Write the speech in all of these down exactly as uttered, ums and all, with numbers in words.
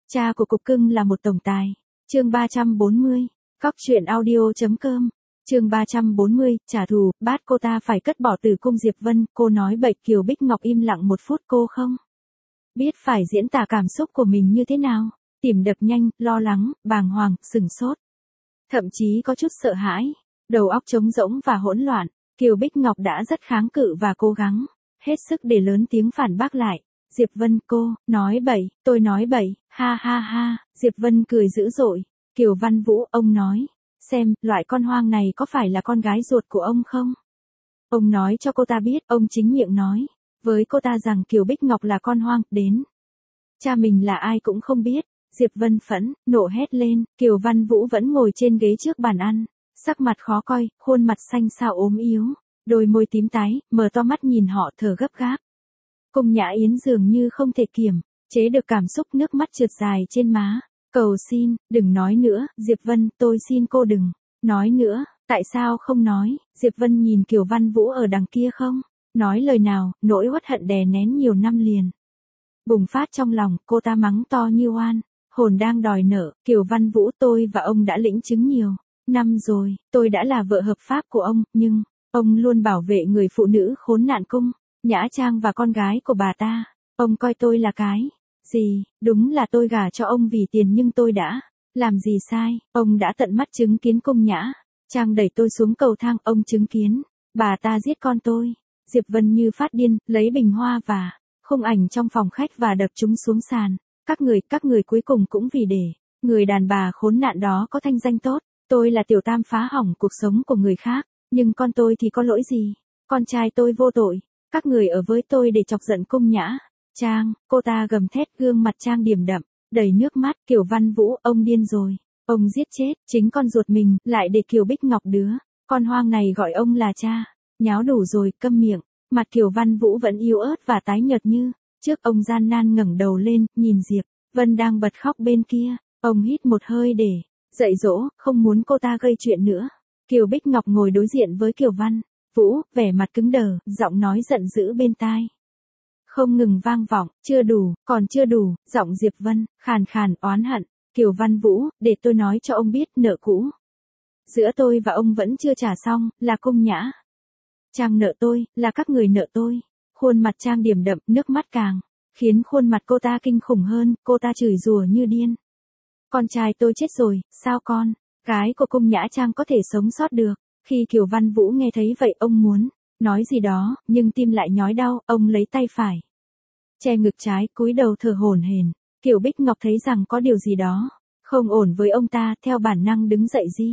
Cha của cục cưng là một tổng tài. Chương ba trăm bốn mươi. Cóc truyện audio.com. Chương ba trăm bốn mươi, trả thù, bát cô ta phải cất bỏ Tử Cung Diệp Vân, cô nói bậy. Kiều Bích Ngọc im lặng một phút, cô không biết phải diễn tả cảm xúc của mình như thế nào. Tim đập nhanh, lo lắng, bàng hoàng, sừng sốt. Thậm chí có chút sợ hãi, đầu óc trống rỗng và hỗn loạn. Kiều Bích Ngọc đã rất kháng cự và cố gắng hết sức để lớn tiếng phản bác lại. Diệp Vân, cô nói bậy, tôi nói bậy, ha ha ha. Diệp Vân cười dữ dội. Kiều Văn Vũ, ông nói xem, loại con hoang này có phải là con gái ruột của ông không? Ông nói cho cô ta biết, ông chính miệng nói với cô ta rằng Kiều Bích Ngọc là con hoang, đến cha mình là ai cũng không biết. Diệp Vân phẫn, nộ hét lên. Kiều Văn Vũ vẫn ngồi trên ghế trước bàn ăn, sắc mặt khó coi, khuôn mặt xanh xao ốm yếu, đôi môi tím tái, mở to mắt nhìn họ thở gấp gáp. Cung Nhã Yến dường như không thể kiềm chế được cảm xúc, nước mắt trượt dài trên má. Cầu xin, đừng nói nữa, Diệp Vân, tôi xin cô đừng nói nữa. Tại sao không nói? Diệp Vân nhìn Kiều Văn Vũ ở đằng kia không nói lời nào, nỗi uất hận đè nén nhiều năm liền bùng phát trong lòng, cô ta mắng to như oan hồn đang đòi nợ. Kiều Văn Vũ, tôi và ông đã lĩnh chứng nhiều năm rồi, tôi đã là vợ hợp pháp của ông, nhưng ông luôn bảo vệ người phụ nữ khốn nạn Cung Nhã Trang và con gái của bà ta. Ông coi tôi là cái gì? Đúng là tôi gả cho ông vì tiền, nhưng tôi đã làm gì sai? Ông đã tận mắt chứng kiến Cung Nhã Trang đẩy tôi xuống cầu thang, ông chứng kiến bà ta giết con tôi. Diệp Vân như phát điên, lấy bình hoa và khung ảnh trong phòng khách và đập chúng xuống sàn. Các người, các người cuối cùng cũng vì để người đàn bà khốn nạn đó có thanh danh tốt. Tôi là tiểu tam phá hỏng cuộc sống của người khác, nhưng con tôi thì có lỗi gì? Con trai tôi vô tội. Các người ở với tôi để chọc giận Cung Nhã Trang. Cô ta gầm thét, gương mặt trang điểm đậm đầy nước mắt. Kiều Văn Vũ, ông điên rồi. Ông giết chết chính con ruột mình, lại để Kiều Bích Ngọc đứa con hoang này gọi ông là cha. Nháo đủ rồi, câm miệng. Mặt Kiều Văn Vũ vẫn yếu ớt và tái nhợt như trước. Ông gian nan ngẩng đầu lên, nhìn Diệp Vân đang bật khóc bên kia. Ông hít một hơi để dạy dỗ, không muốn cô ta gây chuyện nữa. Kiều Bích Ngọc ngồi đối diện với Kiều Văn Vũ, vẻ mặt cứng đờ, giọng nói giận dữ bên tai không ngừng vang vọng. Chưa đủ, còn chưa đủ. Giọng Diệp Vân khàn khàn oán hận. Kiều Văn Vũ, để tôi nói cho ông biết, nợ cũ giữa tôi và ông vẫn chưa trả xong, là Cung Nhã Trang nợ tôi, là các người nợ tôi. Khuôn mặt trang điểm đậm, nước mắt càng khiến khuôn mặt cô ta kinh khủng hơn. Cô ta chửi rủa như điên. Con trai tôi chết rồi, sao con gái của Cung Nhã Trang có thể sống sót được? Khi Kiều Văn Vũ nghe thấy vậy, ông muốn nói gì đó, nhưng tim lại nhói đau. Ông lấy tay phải che ngực trái, cúi đầu thở hổn hển. Kiều Bích Ngọc thấy rằng có điều gì đó không ổn với ông ta, theo bản năng đứng dậy đi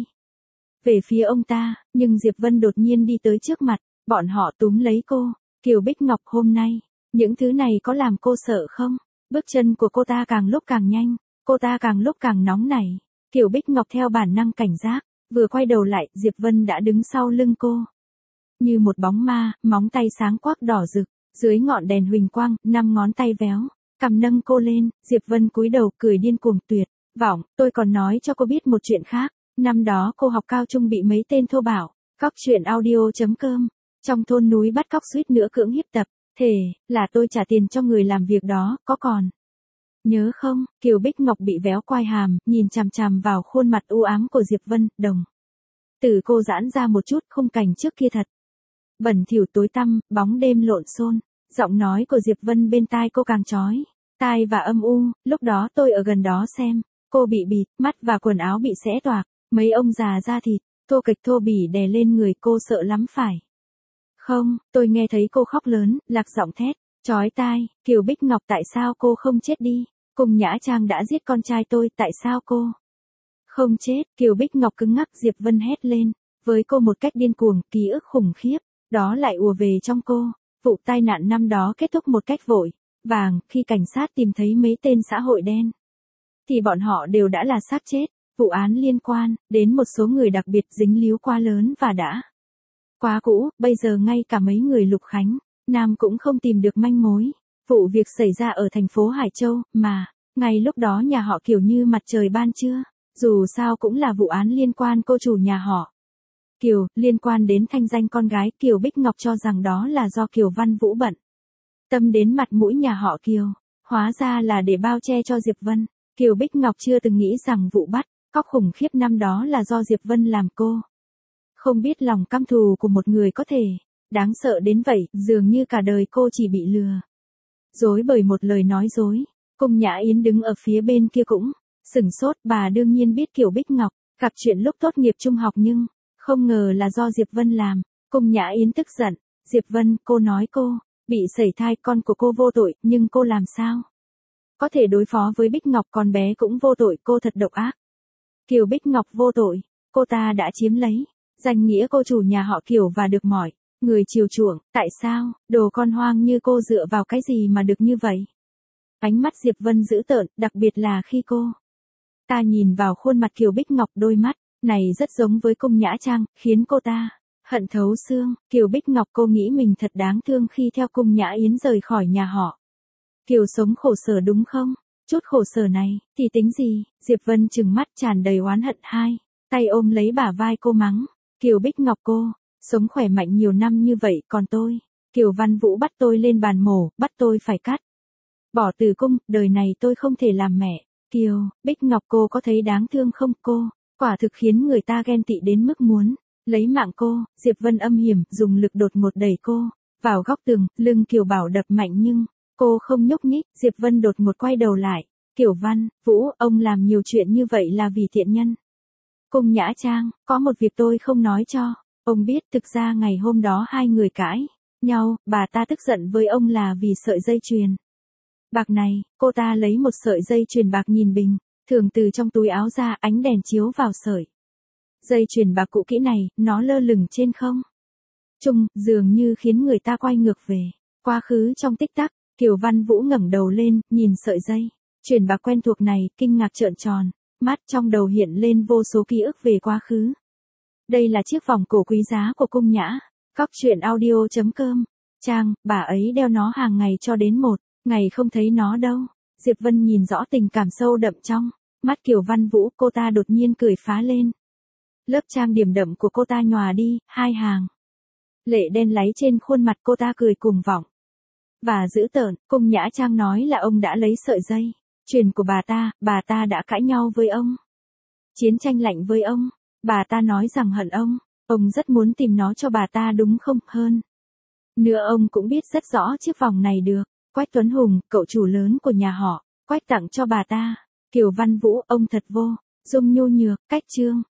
về phía ông ta, nhưng Diệp Vân đột nhiên đi tới trước mặt, bọn họ túm lấy cô. Kiều Bích Ngọc, hôm nay những thứ này có làm cô sợ không? Bước chân của cô ta càng lúc càng nhanh, cô ta càng lúc càng nóng nảy. Kiều Bích Ngọc theo bản năng cảnh giác, vừa quay đầu lại, Diệp Vân đã đứng sau lưng cô như một bóng ma, móng tay sáng quắc đỏ rực dưới ngọn đèn huỳnh quang, năm ngón tay véo cầm nâng cô lên. Diệp Vân cúi đầu cười điên cuồng tuyệt vọng. Tôi còn nói cho cô biết một chuyện khác. Năm đó cô học cao trung bị mấy tên thô bạo. Cóc truyện audio.com. Trong thôn núi bắt cóc suýt nữa cưỡng hiếp tập thể, là tôi trả tiền cho người làm việc đó, có còn nhớ không? Kiều Bích Ngọc bị véo quai hàm, nhìn chằm chằm vào khuôn mặt u ám của Diệp Vân, đồng tử cô giãn ra một chút. Khung cảnh trước kia thật bẩn thỉu tối tăm, bóng đêm lộn xộn. Giọng nói của Diệp Vân bên tai cô càng chói tai và âm u. Lúc đó tôi ở gần đó xem, cô bị bịt mắt và quần áo bị xé toạc, mấy ông già da thịt thô kịch thô bỉ đè lên người cô, sợ lắm phải không? Tôi nghe thấy cô khóc lớn, lạc giọng thét chói tai. Kiều Bích Ngọc, tại sao cô không chết đi? Cung Nhã Trang đã giết con trai tôi, tại sao cô không chết? Kiều Bích Ngọc cứng ngắc. Diệp Vân hét lên với cô một cách điên cuồng, ký ức khủng khiếp đó lại ùa về trong cô. Vụ tai nạn năm đó kết thúc một cách vội vàng. Khi cảnh sát tìm thấy mấy tên xã hội đen thì bọn họ đều đã là xác chết. Vụ án liên quan đến một số người đặc biệt dính líu quá lớn và đã quá cũ, bây giờ ngay cả mấy người Lục Khánh Nam cũng không tìm được manh mối. Vụ việc xảy ra ở thành phố Hải Châu, mà ngay lúc đó nhà họ Kiều như mặt trời ban trưa. Dù sao cũng là vụ án liên quan cô chủ nhà họ Kiều, liên quan đến thanh danh con gái. Kiều Bích Ngọc cho rằng đó là do Kiều Văn Vũ bận tâm đến mặt mũi nhà họ Kiều, hóa ra là để bao che cho Diệp Vân. Kiều Bích Ngọc chưa từng nghĩ rằng vụ bắt cóc khủng khiếp năm đó là do Diệp Vân làm cô. Không biết lòng căm thù của một người có thể đáng sợ đến vậy, dường như cả đời cô chỉ bị lừa dối bởi một lời nói dối. Cung Nhã Yến đứng ở phía bên kia cũng sửng sốt, bà đương nhiên biết Kiều Bích Ngọc gặp chuyện lúc tốt nghiệp trung học nhưng không ngờ là do Diệp Vân làm. Cung Nhã Yến tức giận, Diệp Vân, cô nói cô bị sẩy thai, con của cô vô tội, nhưng cô làm sao có thể đối phó với Bích Ngọc, con bé cũng vô tội, cô thật độc ác. Kiều Bích Ngọc vô tội, cô ta đã chiếm lấy danh nghĩa cô chủ nhà họ Kiều và được mọi người chiều chuộng, tại sao, đồ con hoang như cô dựa vào cái gì mà được như vậy? Ánh mắt Diệp Vân dữ tợn, đặc biệt là khi cô ta nhìn vào khuôn mặt Kiều Bích Ngọc, đôi mắt này rất giống với Cung Nhã Trang, khiến cô ta hận thấu xương. Kiều Bích Ngọc, cô nghĩ mình thật đáng thương khi theo Cung Nhã Yến rời khỏi nhà họ Kiều sống khổ sở đúng không? Chút khổ sở này thì tính gì? Diệp Vân trừng mắt tràn đầy oán hận, hai tay ôm lấy bả vai cô mắng. Kiều Bích Ngọc, cô sống khỏe mạnh nhiều năm như vậy, còn tôi, Kiều Văn Vũ bắt tôi lên bàn mổ, bắt tôi phải cắt bỏ tử cung, đời này tôi không thể làm mẹ. Kiều Bích Ngọc, cô có thấy đáng thương không? Cô quả thực khiến người ta ghen tị đến mức muốn lấy mạng cô. Diệp Vân âm hiểm dùng lực đột ngột đẩy cô vào góc tường, lưng Kiều Bảo đập mạnh nhưng cô không nhúc nhích. Diệp Vân đột ngột quay đầu lại, Kiều Văn Vũ, ông làm nhiều chuyện như vậy là vì thiện nhân. Cung Nhã Trang, có một việc tôi không nói cho ông biết, thực ra ngày hôm đó hai người cãi nhau, bà ta tức giận với ông là vì sợi dây chuyền bạc này. Cô ta lấy một sợi dây chuyền bạc nhìn bình thường từ trong túi áo ra, ánh đèn chiếu vào sợi dây chuyền bạc cũ kỹ này, nó lơ lửng trên không trung, dường như khiến người ta quay ngược về quá khứ trong tích tắc. Kiều Văn Vũ ngẩng đầu lên, nhìn sợi dây chuyền bạc quen thuộc này, kinh ngạc trợn tròn mắt, trong đầu hiện lên vô số ký ức về quá khứ. Đây là chiếc vòng cổ quý giá của Cung Nhã. Cóc truyện audio chấm com. Trang, bà ấy đeo nó hàng ngày cho đến một ngày không thấy nó đâu. Diệp Vân nhìn rõ tình cảm sâu đậm trong mắt Kiều Văn Vũ, cô ta đột nhiên cười phá lên. Lớp trang điểm đậm của cô ta nhòa đi, hai hàng lệ đen láy trên khuôn mặt cô ta cười cuồng vọng và dữ tợn. Cung Nhã Trang nói là ông đã lấy sợi dây chuyền của bà ta, bà ta đã cãi nhau với ông, chiến tranh lạnh với ông, bà ta nói rằng hận ông, ông rất muốn tìm nó cho bà ta đúng không? Hơn nữa ông cũng biết rất rõ chiếc vòng này được Quách Tuấn Hùng, cậu chủ lớn của nhà họ Quách tặng cho bà ta. Kiều Văn Vũ, ông thật vô dung nhu nhược, cách trương